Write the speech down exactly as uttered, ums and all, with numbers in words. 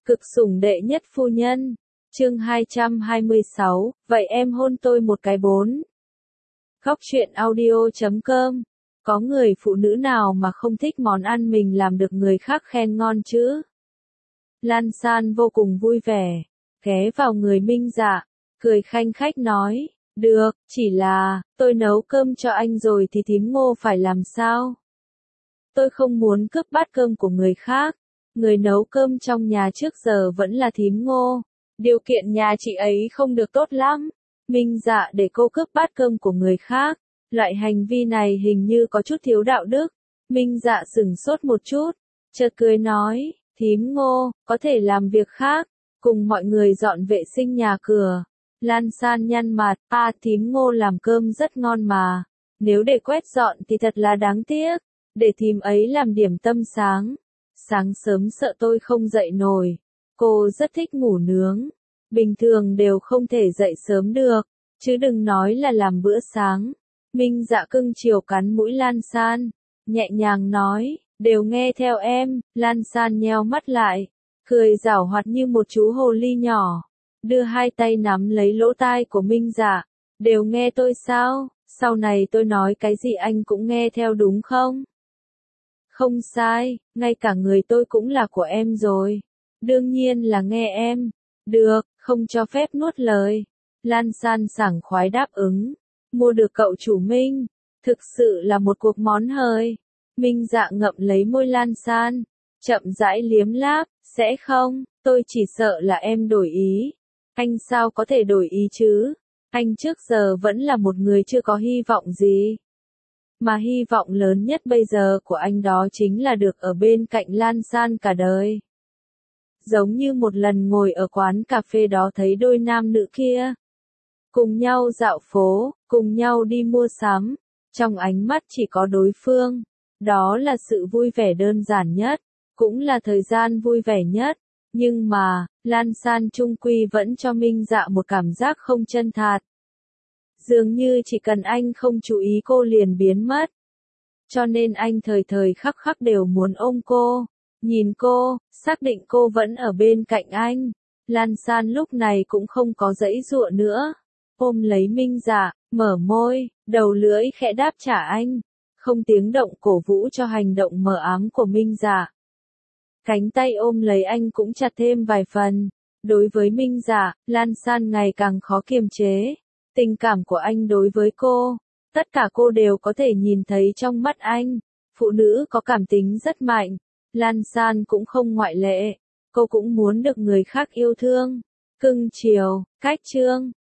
Cực sủng đệ nhất phu nhân. Chương hai trăm hai mươi sáu, vậy em hôn tôi một cái bốn. Góc truyện audio chấm com. Có người phụ nữ nào mà không thích món ăn mình làm được người khác khen ngon chứ? Lan San vô cùng vui vẻ, ghé vào người Minh Dạ, cười khanh khách nói, được, chỉ là, tôi nấu cơm cho anh rồi thì thím Ngô phải làm sao? Tôi không muốn cướp bát cơm của người khác. Người nấu cơm trong nhà trước giờ vẫn là thím Ngô. Điều kiện nhà chị ấy không được tốt lắm. Minh Dạ để cô cướp bát cơm của người khác. Loại hành vi này hình như có chút thiếu đạo đức. Minh Dạ sửng sốt một chút, chợt cười nói, thím Ngô, có thể làm việc khác, cùng mọi người dọn vệ sinh nhà cửa. Lan San nhăn mặt, à thím Ngô làm cơm rất ngon mà. Nếu để quét dọn thì thật là đáng tiếc. Để thím ấy làm điểm tâm sáng. Sáng sớm sợ tôi không dậy nổi. Cô rất thích ngủ nướng. Bình thường đều không thể dậy sớm được. Chứ đừng nói là làm bữa sáng. Minh Dạ cưng chiều cắn mũi Lan San. Nhẹ nhàng nói, đều nghe theo em. Lan San nheo mắt lại. Cười giảo hoạt như một chú hồ ly nhỏ. Đưa hai tay nắm lấy lỗ tai của Minh Dạ. Đều nghe tôi sao? Sau này tôi nói cái gì anh cũng nghe theo đúng không? Không sai, ngay cả người tôi cũng là của em rồi. Đương nhiên là nghe em. Được, không cho phép nuốt lời. Lan San sảng khoái đáp ứng. Mua được cậu chủ Minh. Thực sự là một cuộc món hời. Minh Dạ ngậm lấy môi Lan San. Chậm rãi liếm láp, sẽ không, tôi chỉ sợ là em đổi ý. Anh sao có thể đổi ý chứ? Anh trước giờ vẫn là một người chưa có hy vọng gì. Mà hy vọng lớn nhất bây giờ của anh đó chính là được ở bên cạnh Lan San cả đời. Giống như một lần ngồi ở quán cà phê đó thấy đôi nam nữ kia. Cùng nhau dạo phố, cùng nhau đi mua sắm. Trong ánh mắt chỉ có đối phương. Đó là sự vui vẻ đơn giản nhất. Cũng là thời gian vui vẻ nhất. Nhưng mà, Lan San chung quy vẫn cho Minh Dạ một cảm giác không chân thật. Dường như chỉ cần anh không chú ý cô liền biến mất. Cho nên anh thời thời khắc khắc đều muốn ôm cô, nhìn cô, xác định cô vẫn ở bên cạnh anh. Lan San lúc này cũng không có giãy giụa nữa. Ôm lấy Minh Dạ, mở môi, đầu lưỡi khẽ đáp trả anh. Không tiếng động cổ vũ cho hành động mờ ám của Minh Dạ. Cánh tay ôm lấy anh cũng chặt thêm vài phần. Đối với Minh Dạ, Lan San ngày càng khó kiềm chế. Tình cảm của anh đối với cô, tất cả cô đều có thể nhìn thấy trong mắt anh. Phụ nữ có cảm tính rất mạnh, Lan San cũng không ngoại lệ. Cô cũng muốn được người khác yêu thương, cưng chiều, cách chương.